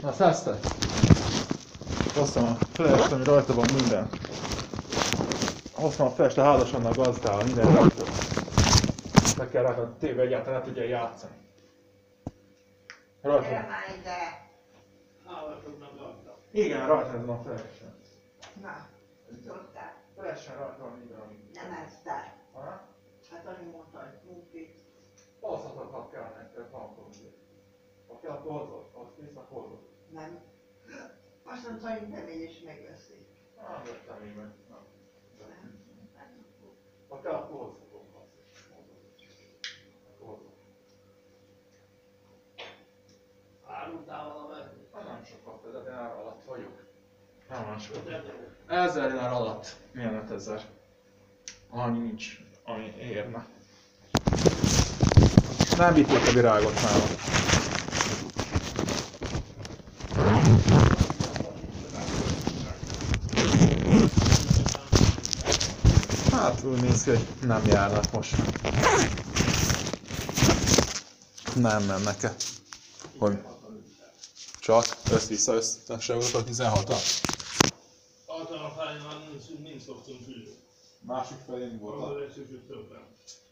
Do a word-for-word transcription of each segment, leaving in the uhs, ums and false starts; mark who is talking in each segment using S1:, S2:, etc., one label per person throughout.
S1: Na, százte! Hoztam a flash-t, ami rajta van minden. Hoztam a flash-t a házasan a gazdával, minden rajta. Meg kell rajta a tévé egyáltalán ne tudja játszani. Rajta van.
S2: Már ide.
S3: Hallgatóknak adta.
S1: Igen, rajta ezen a flash-en.
S2: Na, tudtál.
S1: Flash-en rajta van minden, ami.
S2: Nem ezzel.
S1: Aha.
S2: Hát azt mondta, hogy kumplit.
S1: Hozhatok, ha kell nektek, van probléma. Ha kell, akkor hozod, azt visszahozod.
S2: Nem. Azt mondta, hogy bemegy és megveszi.
S1: Nem vettem én meg. Nem. Ha kell, akkor hozhatom azt is. Akkor hozom.
S3: Árultál valamelyet?
S1: Nem sokat, de dinár alatt vagyok. Nem van sokat. Ezer dinár alatt. Milyen ötezer? Annyi nincs, ami érne. Nem vitték a virágot nálam. Hát úgy néz ki, hogy nem járnak most. Nem mennek-e. Hogy? Csak? Össz-vissza összesen ugrott tizenhatan?
S3: Azon a felén már mind szoktunk ülni.
S1: Másik felén volt a
S3: Ahol esősük többen.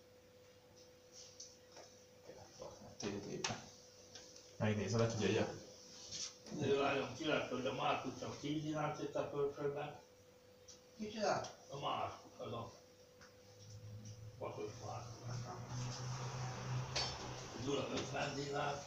S1: té té-be. Megnézed, lehet, hogy egy
S3: Nézd, lányom, ki lett, hogy a Márkusnak tíz dinárt jött a pörcsölbe.
S2: Kicsoda?
S3: A Márkus, az a vasos Márkus. Gyula ötven dinárt.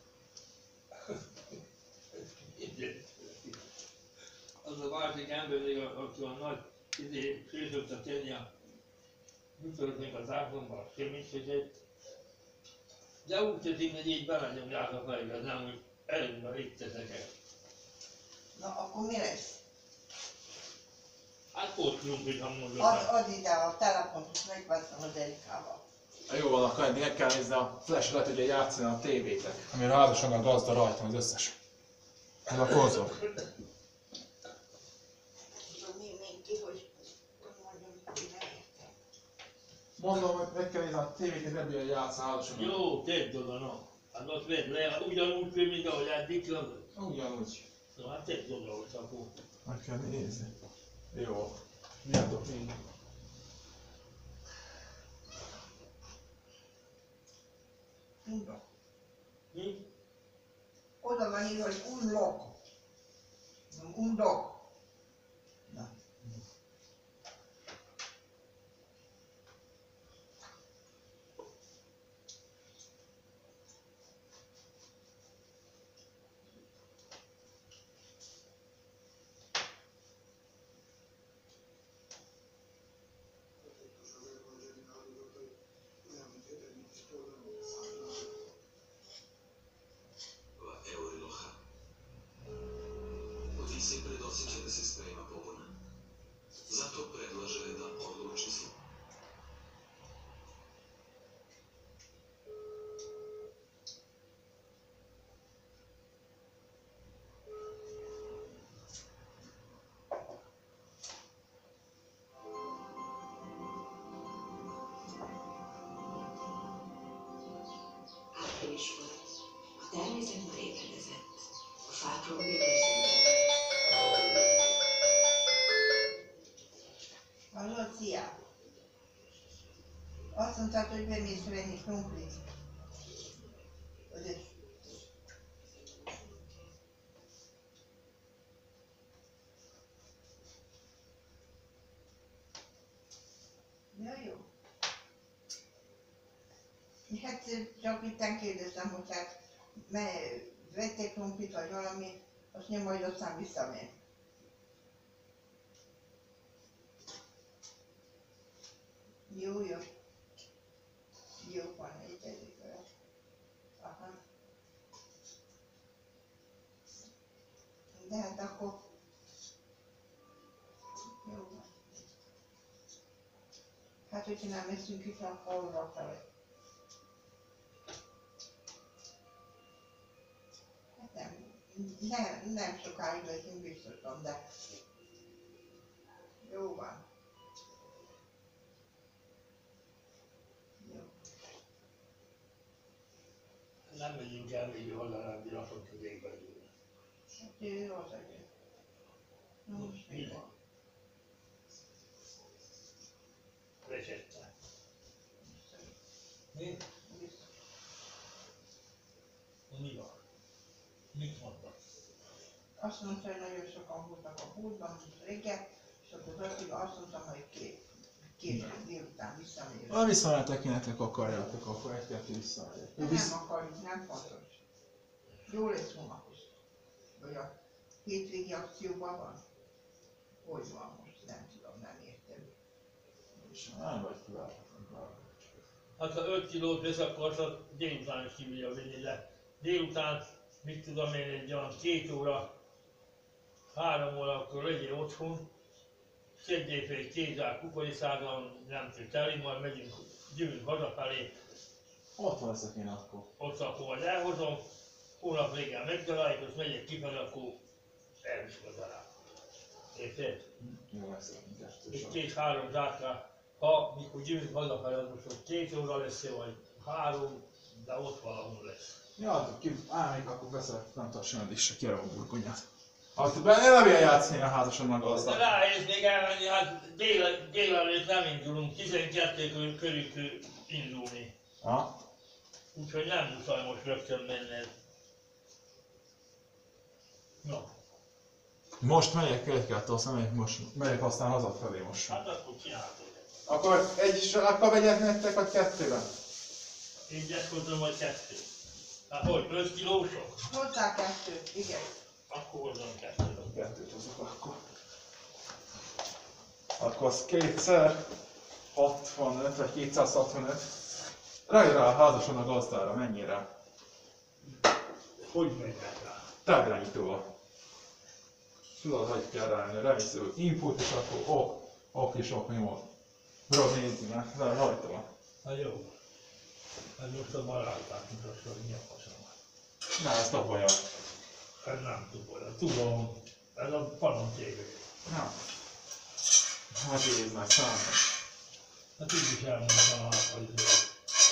S3: Az a másik ember, aki a nagy izé, főzökte tenni a műtörténk az átlomban, a semmiséget. De úgy teszik, hogy így belenyomják a fejbe, nem úgy előbb a ricceteket.
S2: Na, akkor mi lesz?
S3: Hát pótkrumplit, ha mondod.
S2: Az, az ide a telefont, és megveszem az Erikával.
S1: Jó van, akkor eddig meg kell nézni a flash, lehet ugye játszani a tévétek. Amire házasan a gazda rajta az összes. Ez a kozok.
S2: Tudom, mi mindenki, hogy mondjam, hogy ne értem.
S1: Mondom, hogy meg kell nézni a tévét, hogy ebből játszani házasan.
S3: Jó, tedd oda, no. Hát ott vedd le, ugyanúgy fő, mint ahogy eddig jön.
S1: Ugyanúgy.
S3: No, hát tedd oda, hogy akkor.
S1: Meg kell nézni. Jó. Milyen tudok nézni?
S2: Unlock.
S3: Mi?
S2: Oda van írva, hogy unlock. Nem, unlock. Na.
S4: Sempre dosjeća da se sprema pobuna. Zato predlaže da odluči se.
S5: Április volt. A természet már ébredezett. A fákról végezünk.
S2: Hallod, szia! Azt mondtad, hogy bemész venni krumplit. Ugye? Ja, jó. Hát csak itt kérdeztem, hogy hát vettek krumplit vagy valami, azt nem majd aztán visszamegy. Jó, jó. Jó van, egy egyikre. Aha. De hát akkor... Jó van. Hát, hogyha nem eszünk itt, akkor arra felé. Hát nem, nem, nem sokáig leszünk biztosan, de... Jó van.
S3: Nem megyünk el még haza, nem bírhatok közékbe jönni.
S2: tévé rossz egész. Na most mi van?
S3: Resette. Mi?
S2: Vissza.
S3: Mi van? Mit mondtak?
S2: Azt mondta, hogy nagyon sokan voltak a pultban, mint reggel, és akkor az Attila azt mondta, hogy két, később délután visszamegyek.
S1: Ha visszamehetek, ilyenek akarjátok, akkor egy-kettő visszamegyek.
S2: De nem akarjuk, nem fontos. Jó lesz hónap is. Vagy a hétvégi akcióban van? Hogy van most? Nem tudom, nem értem.
S1: És nem vagy kiváltani.
S3: Hát ha öt kilót vesz, akkor azt délután is ki tudja vinni le. Délután, mit tudom én, egy olyan két óra, három óra, akkor legyél otthon, szedjél fel egy két zár kukoricával, nem tud teli, majd megyünk, jövünk hazafelé,
S1: Ott leszek én akkor.
S3: ott akkor majd elhozom, hónap végén megtaláljuk, és megyek kifelé, akkor elviszem az alá. Érted?
S1: Jó, leszek kettő
S3: És
S1: sor.
S3: két-három zsákra, ha mikor jövünk hazafelé, az most hogy két óra lesz, vagy három, de ott valahol lesz.
S1: Ja, hát ki, állnék, akkor beszélek, nem tudom, sem is se kérem a burgonyát. Hát be nem ilyen játszani a házason gazdag.
S3: Ráérsz még elmenni, hát dél, délelőtt nem indulunk, tizenkettő körül, körül kell indulni.
S1: Ha?
S3: Úgyhogy nem muszáj most rögtön menned. Na,
S1: Most megyek egy-kettő, aztán megyek, most, megyek aztán hazafelé most.
S3: hát akkor csináltad.
S1: Akkor egy zsákkal vegyek nektek, vagy kettőben?
S3: Így eszkodom, vagy kettő. Hát hogy, öt kilósok?
S2: Hozzá kettőt, igen.
S3: Akkor hozzon kettőt.
S1: Kettőt hozok akkor. Akkor az kétszer hatvanöt, vagy kétszázhatvanöt. Rájön rá a házason a gazdára, mennyire?
S3: Hogy mennek rá?
S1: Távirányítóval. Tudod, hogy kell rájönni, remésző, hogy input, és akkor ok, ok és ok nyomod. Tudod nézni, mert rajta van.
S3: Hát jó. Hát most a barátát mutasd, hogy mi a faszom.
S1: Na, ezt a baja.
S3: Ez nem tudom, tudom, ez a panon tévé.
S1: Na. Hát nézd meg, számít.
S3: Hát így is elmondtam a izőt.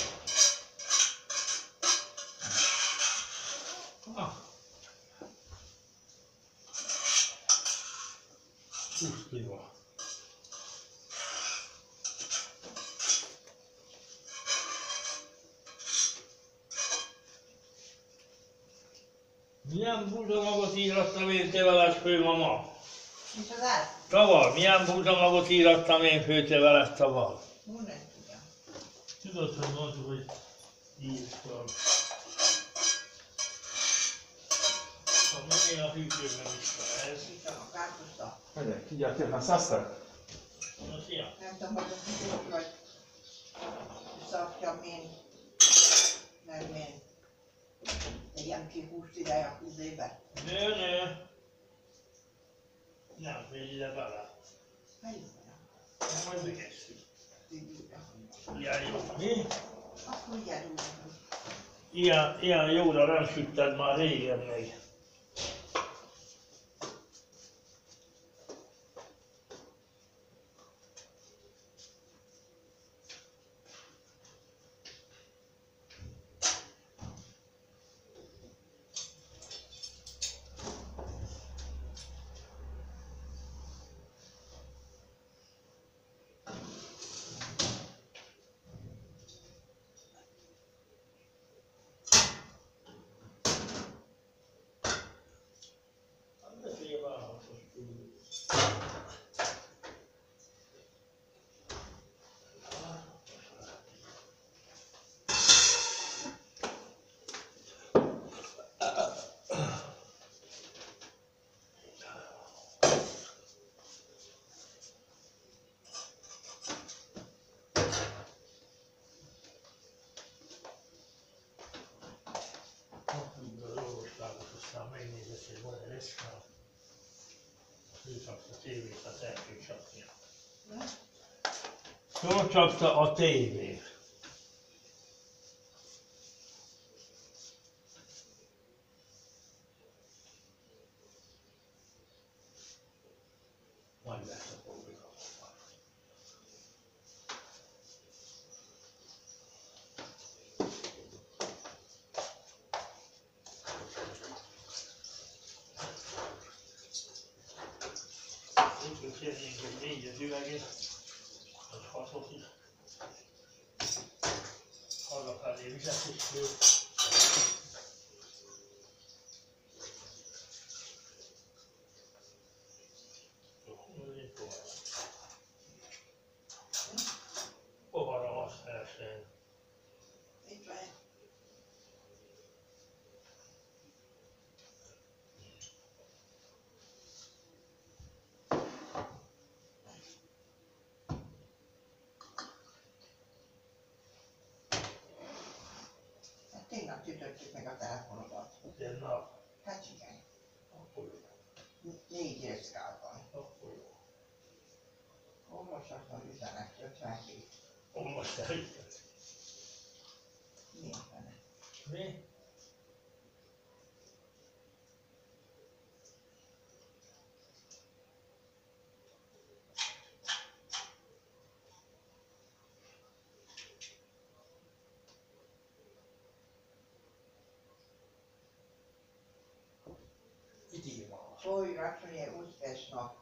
S3: Ah. húsz kiló. Milyen búzamagot írattam én teveles főmama?
S2: És az át?
S3: Taval, milyen búzamagot írattam én főteveles taval?
S2: Hú, nem tudom.
S3: Tudod, hogy mondtuk, hogy írtam. Ha mennél a hűtőben is ez.
S2: Itt a kártusta.
S1: Megyek, így kérem, százszer?
S3: Na, szia!
S2: Nem tudom, hogy a kicsit vagy szakja, mint nem mint. Tegyem ki húst ide a izébe.
S3: Nő, nő! Nem fél ide bele.
S2: Hát jó van.
S3: Nem, majd megesszük.
S2: Így úgy, ahogy van.
S3: Ilyen jó. Mi?
S2: Akkor ugyan úgy.
S3: Ilyen, ilyen jóra nem sütted már régen még. Aztán megnézed, hogy van-e lesz, ha fölcsapsz a tévét, az el kell csapnia. Fölcsapta a tévét. Majd lesz a probléma. Akkor kérnénk egy négyes üveget, vagy hatot is. Arra felé vizet is kér. Poharam azt elsőn.
S2: Itt van. Hát tegnap csütörtük meg a telefonodat.
S3: Tegnap.
S2: Hát igen.
S3: Akkor jó.
S2: Négy érzkálban.
S3: Akkor jó.
S2: Olvasatlan üzenet ötvenhét.
S3: Olvastál őket?
S2: Miért benne?
S3: Mi? Mit írva?
S2: Szólj, racsonye, úszpesnak.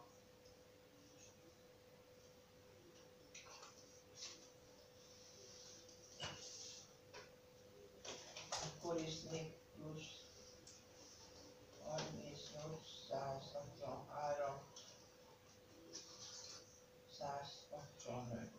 S2: Koriszni plusz harmincnyolc, száz hatvanhárom, száz hatvanöt.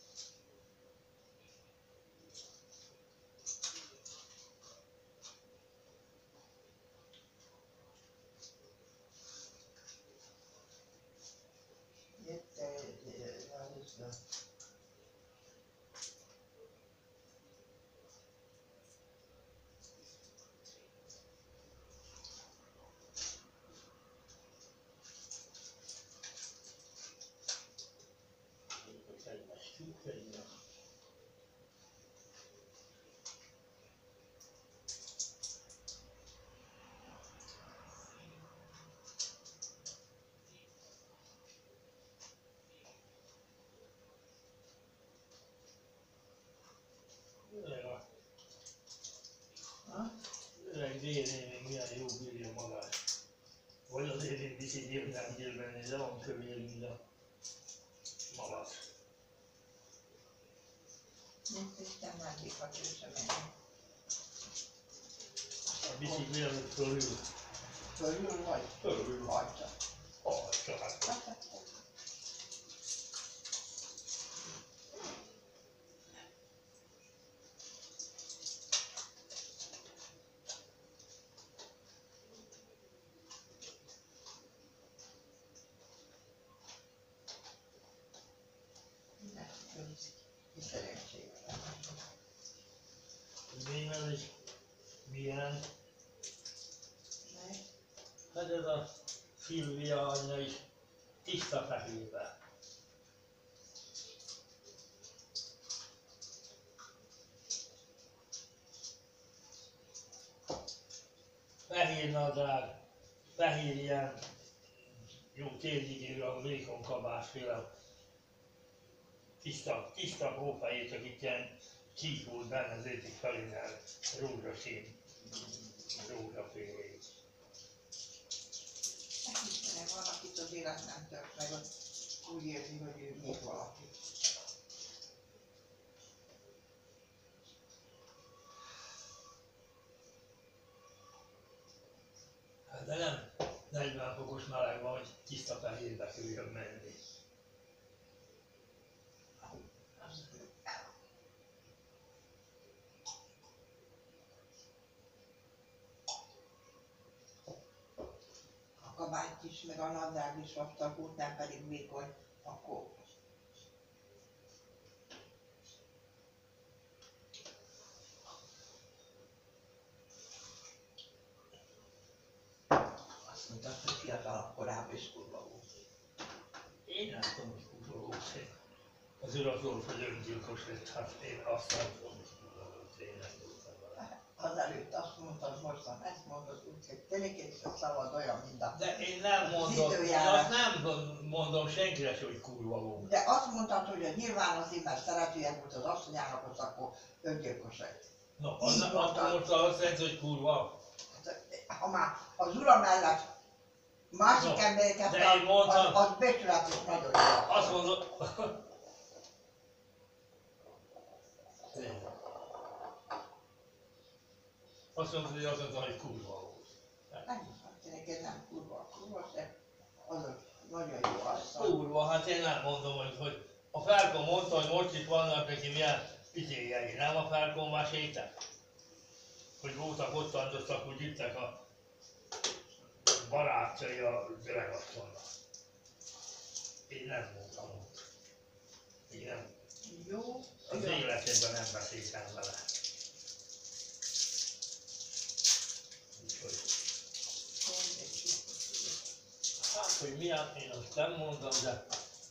S2: Jette, vad är det?
S3: Öreg Déné még milyen jó bírja magát. Vagy azért én viszi nyilván nyilván, de van kövér, mint a malac.
S2: Nincs Isten másikat ő sem menni.
S3: A bicikli előtt fölül.
S2: Fölül vagy?
S3: Fölül.
S2: Hajtja.
S3: Hajtja, hát. Milyen is? Milyen? Hát ez a Szilvia anyja is tiszta fehérbe. Fehér nadrág, fehér ilyen jó térdigérő, a vékony kabásféle. Tiszta, tiszta hófejét, csak itt ilyen csík volt benne, ezért is felénel rózsaszín, rózsafélék.
S2: Istenem, valakit az élet nem tört meg, hogy úgy érzi, hogy ő még valaki.
S3: Hát de nem negyven fokos meleg van, hogy tiszta fehérbe küljön menni.
S2: A kabát is, meg a nadrág is vastag volt, nem pedig vékony, akkor azt mondta, hogy fiatalabb korában is kurva volt.
S3: Én nem tudom, hogy kurva volt. Az urat volt, hogy öngyilkos lett, hát én azt nem tudom, hogy kurva volt. Én nem tudtam vele.
S2: Azelőtt azt mondtad, mostan ezt mondod, úgyhogy tényleg a szavad olyan, mint a...
S3: De én nem mondom, én azt nem mondom senkire, hogy kurva volt.
S2: De azt mondtad, hogy a nyilván azért, mert szeretője volt az asszonyának, az akkor öngyilkos lett.
S3: No, az, akkor mondta azt jelenti, hogy kurva.
S2: Ha már az ura mellett Másik
S3: No,
S2: embereket
S3: de én mondtam-
S2: az, az becsületes nagyon jó.
S3: Azt mondod... Azt mondod, hogy az az, hogy kurva volt.
S2: Nem, hát neked nem kurva, kurva se. Azok nagyon jó arccal.
S3: Kurva, hát én nem mondom, hogy, hogy a Felkon mondta, hogy most itt vannak neki milyen izéjei, nem a Felkon mesélte? Hogy voltak ott andoztak, hogy ittek a barátjai a öregasszonynak. Én nem mondtam ott. Én nem.
S2: Jó.
S3: Az
S2: jó.
S3: életemben nem beszéltem vele. Úgyhogy, hát, hogy milyen, én azt nem mondom, de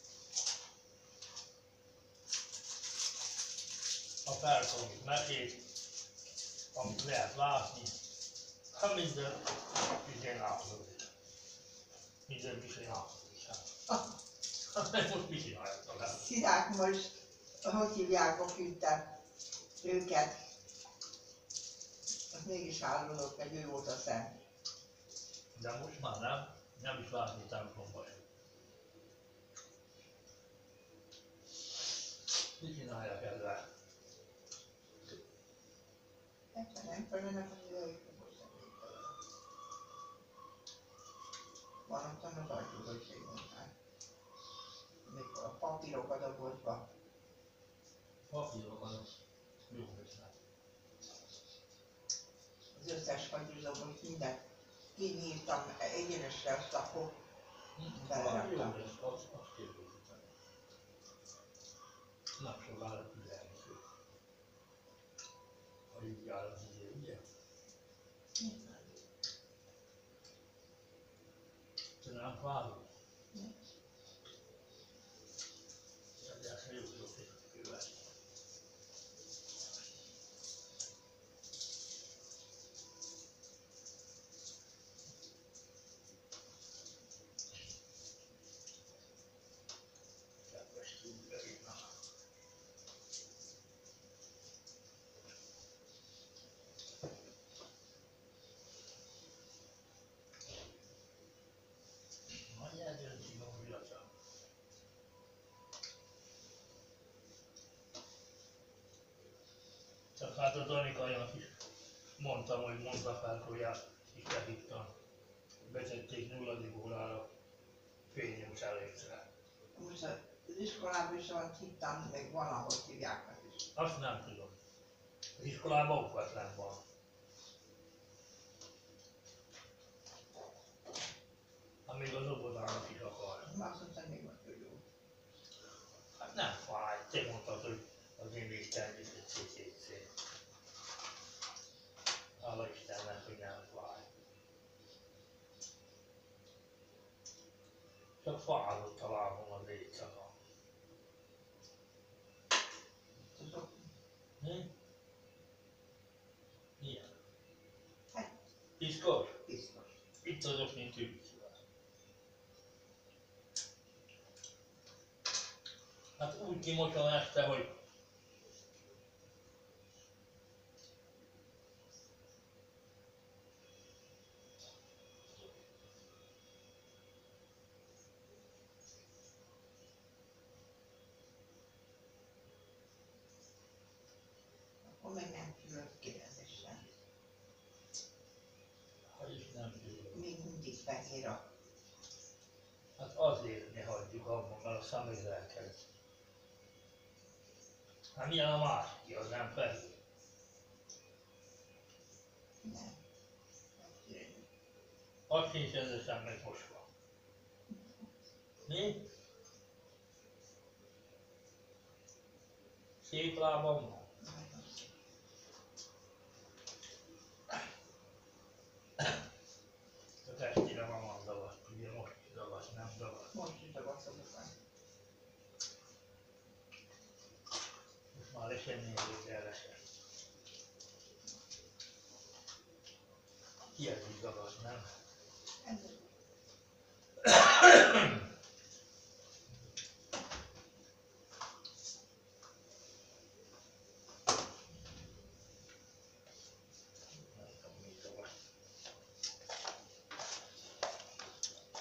S3: a Felkon mesét, amit lehet látni, hát minden igen átlódik. Minden is én átlódik. Hát most mit csináljatok el?
S2: Szirák most, hogy hívják a küldtem őket. Az mégis állulok, hogy ő volt a szent.
S3: De most már nem, nem is látni templomban. Mit csinálják ezzel?
S2: Egyszer nem felelnek, hogy jöjjön most. Van ottan az ajtó, hogy segíteni. Mikor a papírokat a boltba.
S3: Papírokat, jó ötlet.
S2: Az összes hagyózóból mindent kinyírtam egyenesre, azt akkor
S3: Ah, jó
S2: beleraktam.
S3: lesz, azt, azt képzeltem. Nem sokára tizenkettő. Ha így jár az idő, ugye? Te nem várod? Egyáltalán jó jó félkővel. Kedves szülőinek. Majd eldönti a viaca. Csak hát a Danikainak is mondtam, hogy mondta Felkóját is behívtam. Betették nulladik órára fényes előtre.
S2: Most az iskolában is van hittem, meg van, ahol hívják meg is.
S3: Azt nem tudom. Az iskolában okvetlen van. Hát még az óvodának is akar.
S2: Azt mondta, még van jó.
S3: Hát nem fáj. Te mondtad, hogy az én végtelenül egy cicécé. Hála Istennek, hogy nem fáj. Csak fázott a lábom az éjszaka.
S2: Tudok,
S3: Hm? Milyen?
S2: Hát.
S3: Piszkos?
S2: biztos.
S3: Itt azok, mint tűzszíves. Hát úgy kimosom este, hogy
S2: Akkor meg nem tudok kérdezésen.
S3: ha is nem tudom.
S2: Még mindig fehér a...
S3: Hát azért ne hagyjuk abban, mert a személyre kell. Hát milyen a másik, az nem fehér.
S2: Nem. Nem.
S3: Az sincs rendesen megmosva. Mi? Szép lábam van.
S2: Nagyon szép.
S3: A testére van van dagadt, ugye most is dagadt, nem dagadt.
S2: Most is a után.
S3: Most már lesennél végre lesett. Ilyen is dagadt, nem?
S2: Ez
S3: Nem tudom, mi dagadt.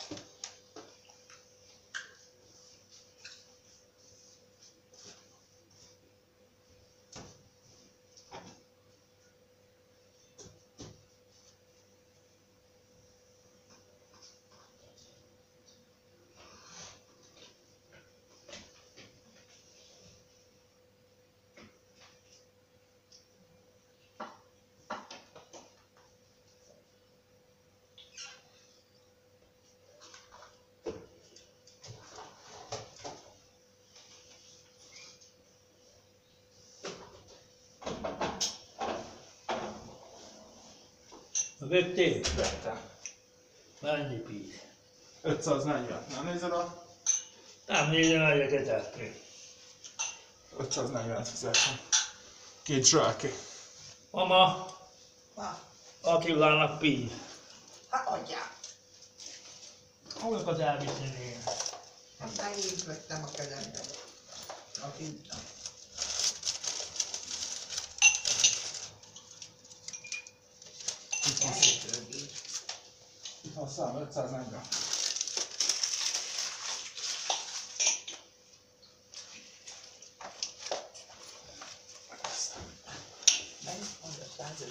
S3: Vettél?
S1: Vettem.
S3: Mennyi píz?
S1: ötszáznegyven. Nem nézed a...
S3: Nem nézem ezeket át.
S1: ötszáznegyvenet fizettem. Két zsáké.
S3: Mama,
S2: Na,
S3: Attilának píz.
S2: hát adjál.
S3: Hol az elviszni néha?
S2: Hát nehéz vettem a kezembe. A pinta.
S1: Itt van szép. Itt van szám, ötszáznegyven.
S2: Mennyi? Mondja, százöt.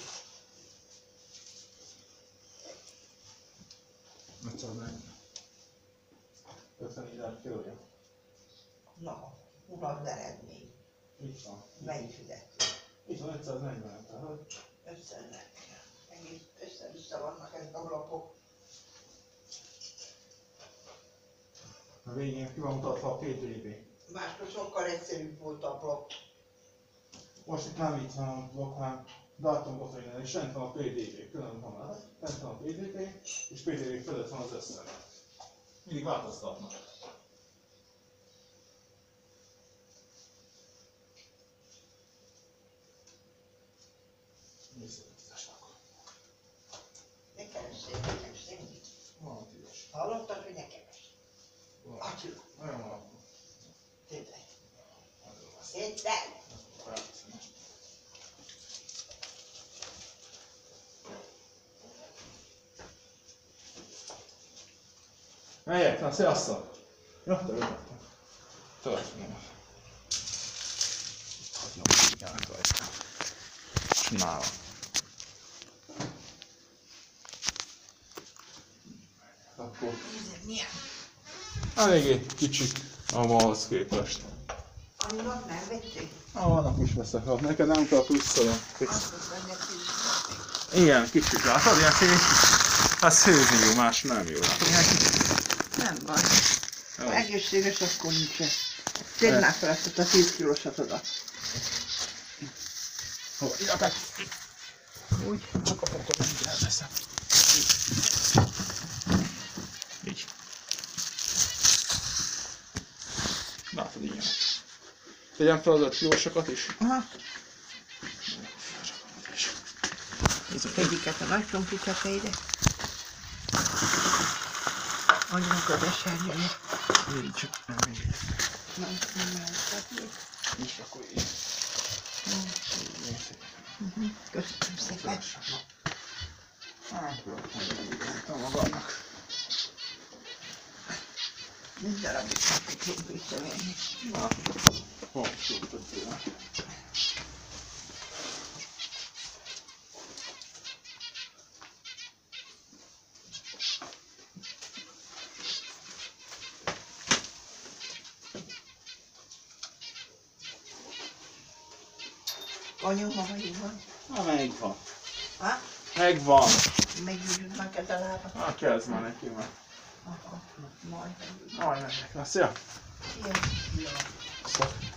S1: ötszáznegyven. ötvenezer kilója.
S2: Na, uram, az eredmény.
S1: Itt van.
S2: Mennyi fizettél?
S1: Itt van ötszáznegyven. Tehát
S2: Összennek. Egész össze-vissza vannak ezek a blokkok.
S1: a végén ki van mutatva a pé dé bé.
S2: Máskor sokkal egyszerűbb volt a blokk.
S1: Most itt nem itt van a blokk, hanem dátumot minden, és fent van a pé dé bé, külön van a, fent van a pé dé bé, és pé dé bé fölött van az összeg. Mindig változtatnak. Nézzétek, akkor.
S2: Ne keressél, nekem semmit.
S1: Van tízes.
S2: Hallottad, hogy ne keres?
S1: Van.
S2: Attila,
S1: Nagyon van.
S2: tényleg.
S1: Nagyon van.
S2: Tényleg.
S1: Melyek? Na, sziasztok! Ja, te örültem. Történelem. Itt hagyom, hogy járnak rajta. Csinálom. Akkor
S2: Nézd, milyen?
S1: eléggé kicsik a malhoz képest.
S2: Annak nem vették?
S1: Ah, annak is veszek, ha neked nem kell pluszolom.
S2: Azt mondja, hogy is.
S1: Ilyen kicsik, látod? Ilyen szép. Hát szőző jó, más nem jó. Látod? Ilyen kicsik.
S2: Nem baj.
S1: Jó.
S2: Egészséges akkor nincsen. Tedd már fel ezt a tíz kilósat oda.
S1: Hol? Ide, úgy, csak a pokot nem kell veszem. Így. Látod, ilyen. Tegyem fel az öt kilósokat is.
S2: Aha. Egyiket a nagy csonkit tetejére. Annak az esernyője.
S1: Így csak nem így.
S2: Nem, nem eltetnék.
S1: És akkor így. Így szépen.
S2: Köszönöm szépen.
S1: Hát, jó, magadnak.
S2: Mind darabig fogjuk visszavenni.
S1: Na, pont súgtad tőle.
S2: Anyó, ma vagy van?
S1: Na, megvan.
S2: Ha?
S1: Megvan.
S2: Meggyújtsd meg a lába.
S1: Na, kezd már neki már.
S2: Aha, majd meggyújtsd.
S1: Majd megyek. Na, szia.
S2: Ilyen.
S1: Szia.